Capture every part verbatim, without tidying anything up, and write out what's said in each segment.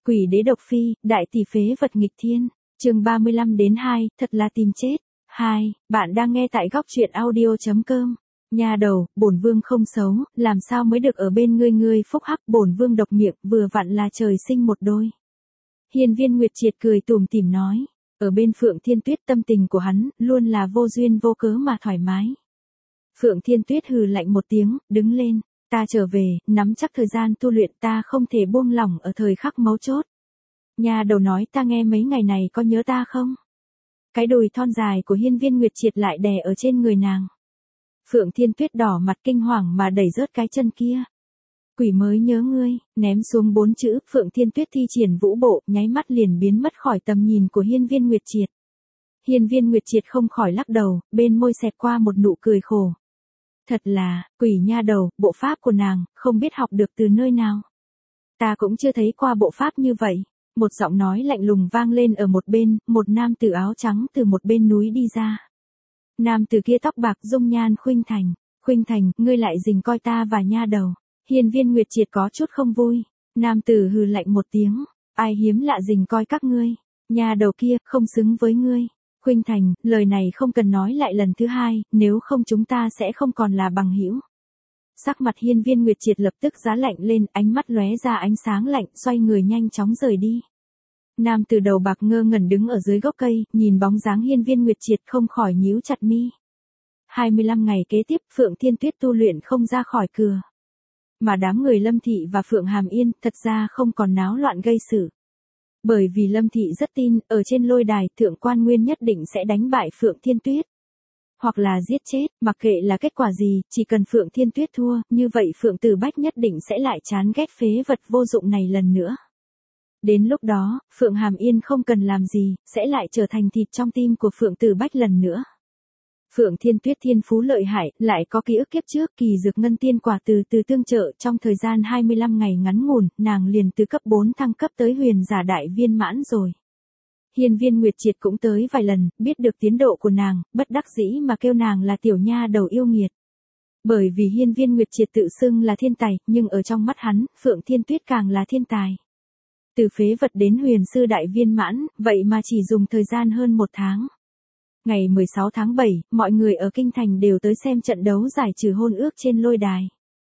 Quỷ đế độc phi, đại tỷ phế vật nghịch thiên. Chương ba mươi lăm đến hai, thật là tìm chết. hai, bạn đang nghe tại góc truyện audio chấm com. Nhà đầu, bổn vương không xấu, làm sao mới được ở bên ngươi ngươi phúc hắc, bổn vương độc miệng, vừa vặn là trời sinh một đôi. Hiên Viên Nguyệt Triệt cười tủm tỉm nói, ở bên Phượng Thiên Tuyết tâm tình của hắn, luôn là vô duyên vô cớ mà thoải mái. Phượng Thiên Tuyết hừ lạnh một tiếng, đứng lên, ta trở về, nắm chắc thời gian tu luyện, ta không thể buông lỏng ở thời khắc mấu chốt. Nhà đầu nói, ta nghe mấy ngày này có nhớ ta không? Cái đùi thon dài của Hiên Viên Nguyệt Triệt lại đè ở trên người nàng. Phượng Thiên Tuyết đỏ mặt kinh hoàng mà đẩy rớt cái chân kia. Quỷ mới nhớ ngươi, ném xuống bốn chữ, Phượng Thiên Tuyết thi triển vũ bộ, nháy mắt liền biến mất khỏi tầm nhìn của Hiên Viên Nguyệt Triệt. Hiên Viên Nguyệt Triệt không khỏi lắc đầu, bên môi xẹt qua một nụ cười khổ. Thật là, quỷ nha đầu, bộ pháp của nàng, không biết học được từ nơi nào. Ta cũng chưa thấy qua bộ pháp như vậy. Một giọng nói lạnh lùng vang lên ở một bên, một nam tử áo trắng từ một bên núi đi ra. Nam tử kia tóc bạc dung nhan khuynh thành. Khuynh thành, ngươi lại rình coi ta và nha đầu. Hiên Viên Nguyệt Triệt có chút không vui. Nam tử hừ lạnh một tiếng. Ai hiếm lạ rình coi các ngươi. Nha đầu kia, không xứng với ngươi. Khuynh thành, lời này không cần nói lại lần thứ hai, nếu không chúng ta sẽ không còn là bằng hữu. Sắc mặt Hiên Viên Nguyệt Triệt lập tức giá lạnh lên, ánh mắt lóe ra ánh sáng lạnh, xoay người nhanh chóng rời đi. Nam từ đầu bạc ngơ ngẩn đứng ở dưới gốc cây, nhìn bóng dáng Hiên Viên Nguyệt Triệt không khỏi nhíu chặt mi. hai mươi lăm ngày kế tiếp, Phượng Thiên Tuyết tu luyện không ra khỏi cửa. Mà đám người Lâm Thị và Phượng Hàm Yên thật ra không còn náo loạn gây sự. Bởi vì Lâm Thị rất tin, ở trên lôi đài, Thượng Quan Nguyên nhất định sẽ đánh bại Phượng Thiên Tuyết. Hoặc là giết chết, mặc kệ là kết quả gì, chỉ cần Phượng Thiên Tuyết thua, như vậy Phượng Tử Bách nhất định sẽ lại chán ghét phế vật vô dụng này lần nữa. Đến lúc đó, Phượng Hàm Yên không cần làm gì, sẽ lại trở thành thịt trong tim của Phượng Tử Bách lần nữa. Phượng Thiên Tuyết thiên phú lợi hại, lại có ký ức kiếp trước, kỳ dược ngân tiên quả từ từ tương trợ, trong thời gian hai mươi lăm ngày ngắn ngủn, nàng liền từ cấp bốn thăng cấp tới huyền giả đại viên mãn rồi. Hiên Viên Nguyệt Triệt cũng tới vài lần, biết được tiến độ của nàng, bất đắc dĩ mà kêu nàng là tiểu nha đầu yêu nghiệt. Bởi vì Hiên Viên Nguyệt Triệt tự xưng là thiên tài, nhưng ở trong mắt hắn, Phượng Thiên Tuyết càng là thiên tài. Từ phế vật đến huyền sư đại viên mãn, vậy mà chỉ dùng thời gian hơn một tháng. Ngày mười sáu tháng bảy, mọi người ở Kinh Thành đều tới xem trận đấu giải trừ hôn ước trên lôi đài.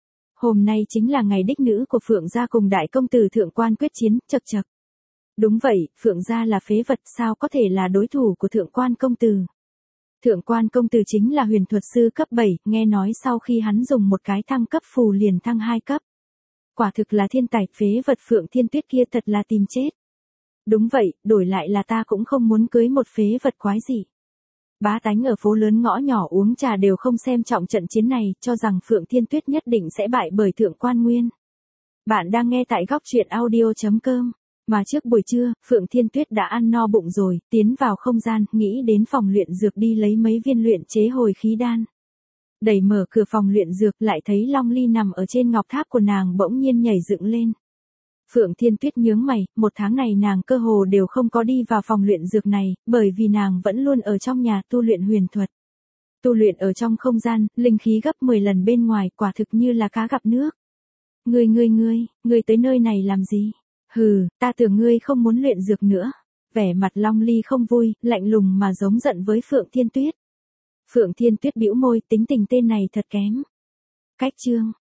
Hôm nay chính là ngày đích nữ của Phượng gia cùng đại công tử Thượng Quan quyết chiến, chậc chậc. Đúng vậy, Phượng gia là phế vật, sao có thể là đối thủ của Thượng Quan công tử. Thượng Quan công tử chính là huyền thuật sư cấp bảy, nghe nói sau khi hắn dùng một cái thăng cấp phù liền thăng hai cấp. Quả thực là thiên tài, phế vật Phượng Thiên Tuyết kia thật là tìm chết. Đúng vậy, đổi lại là ta cũng không muốn cưới một phế vật quái gì. Bá tánh ở phố lớn ngõ nhỏ uống trà đều không xem trọng trận chiến này, cho rằng Phượng Thiên Tuyết nhất định sẽ bại bởi Thượng Quan Nguyên. Bạn đang nghe tại góc truyện audio chấm com. Mà trước buổi trưa, Phượng Thiên Tuyết đã ăn no bụng rồi, tiến vào không gian, nghĩ đến phòng luyện dược đi lấy mấy viên luyện chế hồi khí đan. Đẩy mở cửa phòng luyện dược, lại thấy Long Ly nằm ở trên ngọc tháp của nàng bỗng nhiên nhảy dựng lên. Phượng Thiên Tuyết nhướng mày, một tháng này nàng cơ hồ đều không có đi vào phòng luyện dược này, bởi vì nàng vẫn luôn ở trong nhà tu luyện huyền thuật. Tu luyện ở trong không gian, linh khí gấp mười lần bên ngoài, quả thực như là cá gặp nước. Ngươi ngươi ngươi, ngươi tới nơi này làm gì? Hừ, ta tưởng ngươi không muốn luyện dược nữa. Vẻ mặt Long Ly không vui, lạnh lùng mà giống giận với Phượng Thiên Tuyết. Phượng Thiên Tuyết bĩu môi, tính tình tên này thật kém. Cách chương.